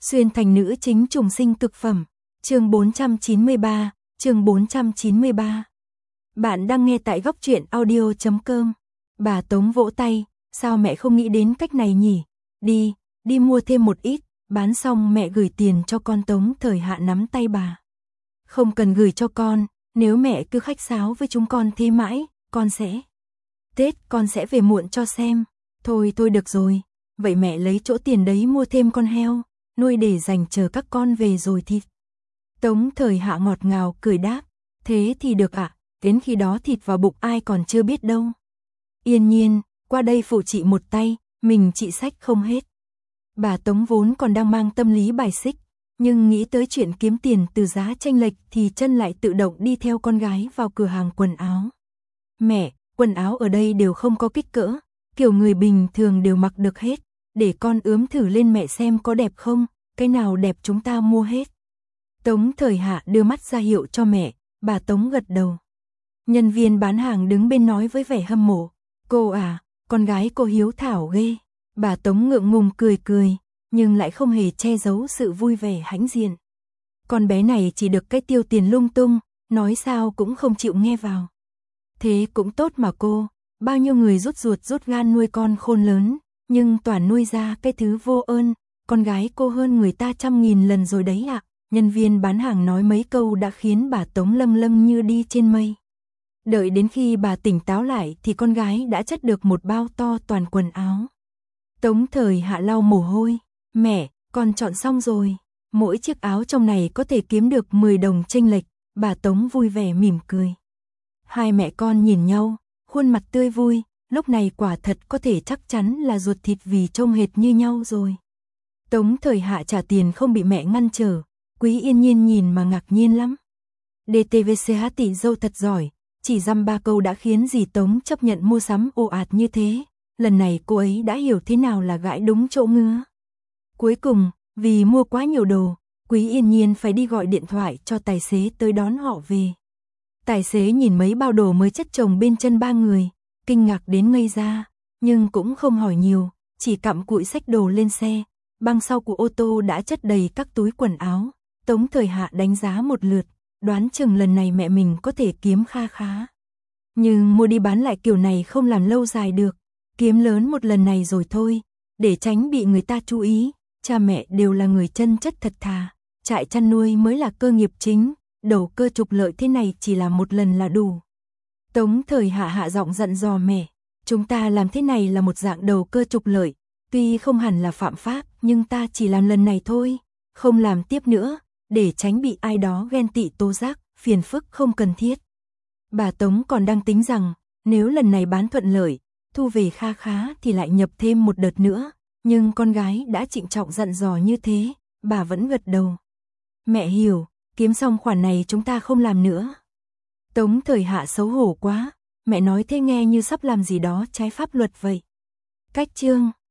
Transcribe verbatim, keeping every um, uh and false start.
Xuyên thành nữ chính trùng sinh cực phẩm. Chương bốn trăm chín mươi ba, chương bốn trăm chín mươi ba. Bạn đang nghe tại góc truyện audio chấm com. Bà Tống vỗ tay, sao mẹ không nghĩ đến cách này nhỉ? Đi, đi mua thêm một ít, bán xong mẹ gửi tiền cho con. Tống Thời Hạ nắm tay bà. Không cần gửi cho con, nếu mẹ cứ khách sáo với chúng con thế mãi, con sẽ... Tết con sẽ về muộn cho xem. Thôi thôi được rồi, vậy mẹ lấy chỗ tiền đấy mua thêm con heo, nuôi để dành chờ các con về rồi thịt. Tống Thời Hạ ngọt ngào cười đáp, thế thì được ạ, à, đến khi đó thịt vào bụng ai còn chưa biết đâu. Yên Nhiên, qua đây phụ chị một tay, mình chị xách không hết. Bà Tống vốn còn đang mang tâm lý bài xích, nhưng nghĩ tới chuyện kiếm tiền từ giá chênh lệch thì chân lại tự động đi theo con gái vào cửa hàng quần áo. Mẹ, quần áo ở đây đều không có kích cỡ, kiểu người bình thường đều mặc được hết, để con ướm thử lên mẹ xem có đẹp không, cái nào đẹp chúng ta mua hết. Tống Thời Hạ đưa mắt ra hiệu cho mẹ, bà Tống gật đầu. Nhân viên bán hàng đứng bên nói với vẻ hâm mộ, cô à, con gái cô hiếu thảo ghê. Bà Tống ngượng ngùng cười cười, nhưng lại không hề che giấu sự vui vẻ hãnh diện. Con bé này chỉ được cái tiêu tiền lung tung, nói sao cũng không chịu nghe vào. Thế cũng tốt mà cô, bao nhiêu người rút ruột rút gan nuôi con khôn lớn, nhưng toàn nuôi ra cái thứ vô ơn, con gái cô hơn người ta trăm nghìn lần rồi đấy ạ. À. Nhân viên bán hàng nói mấy câu đã khiến bà Tống lâng lâng như đi trên mây. Đợi đến khi bà tỉnh táo lại thì con gái đã chất được một bao to toàn quần áo. Tống Thời Hạ lau mồ hôi, mẹ, con chọn xong rồi, mỗi chiếc áo trong này có thể kiếm được mười đồng chênh lệch, bà Tống vui vẻ mỉm cười. Hai mẹ con nhìn nhau, khuôn mặt tươi vui, lúc này quả thật có thể chắc chắn là ruột thịt vì trông hệt như nhau rồi. Tống Thời Hạ trả tiền không bị mẹ ngăn trở, Quý Yên Nhiên nhìn mà ngạc nhiên lắm. đê tê vê xê hát tỷ dâu thật giỏi, chỉ dăm ba câu đã khiến dì Tống chấp nhận mua sắm ồ ạt như thế, lần này cô ấy đã hiểu thế nào là gãi đúng chỗ ngứa. Cuối cùng, vì mua quá nhiều đồ, Quý Yên Nhiên phải đi gọi điện thoại cho tài xế tới đón họ về. Tài xế nhìn mấy bao đồ mới chất chồng bên chân ba người, kinh ngạc đến ngây ra, nhưng cũng không hỏi nhiều, chỉ cặm cụi xách đồ lên xe. Băng sau của ô tô đã chất đầy các túi quần áo. Tống Thời Hạ đánh giá một lượt, đoán chừng lần này mẹ mình có thể kiếm kha khá. Nhưng mua đi bán lại kiểu này không làm lâu dài được, kiếm lớn một lần này rồi thôi, để tránh bị người ta chú ý. Cha mẹ đều là người chân chất thật thà, trại chăn nuôi mới là cơ nghiệp chính, đầu cơ trục lợi thế này chỉ là một lần là đủ. Tống Thời Hạ hạ giọng dặn dò mẹ, chúng ta làm thế này là một dạng đầu cơ trục lợi, tuy không hẳn là phạm pháp, nhưng ta chỉ làm lần này thôi, không làm tiếp nữa, để tránh bị ai đó ghen tị tố giác, phiền phức không cần thiết. Bà Tống còn đang tính rằng, nếu lần này bán thuận lợi, thu về kha khá thì lại nhập thêm một đợt nữa, nhưng con gái đã trịnh trọng dặn dò như thế, bà vẫn gật đầu. Mẹ hiểu, kiếm xong khoản này chúng ta không làm nữa. Tống Thời Hạ xấu hổ quá, mẹ nói thế nghe như sắp làm gì đó trái pháp luật vậy. Cách chương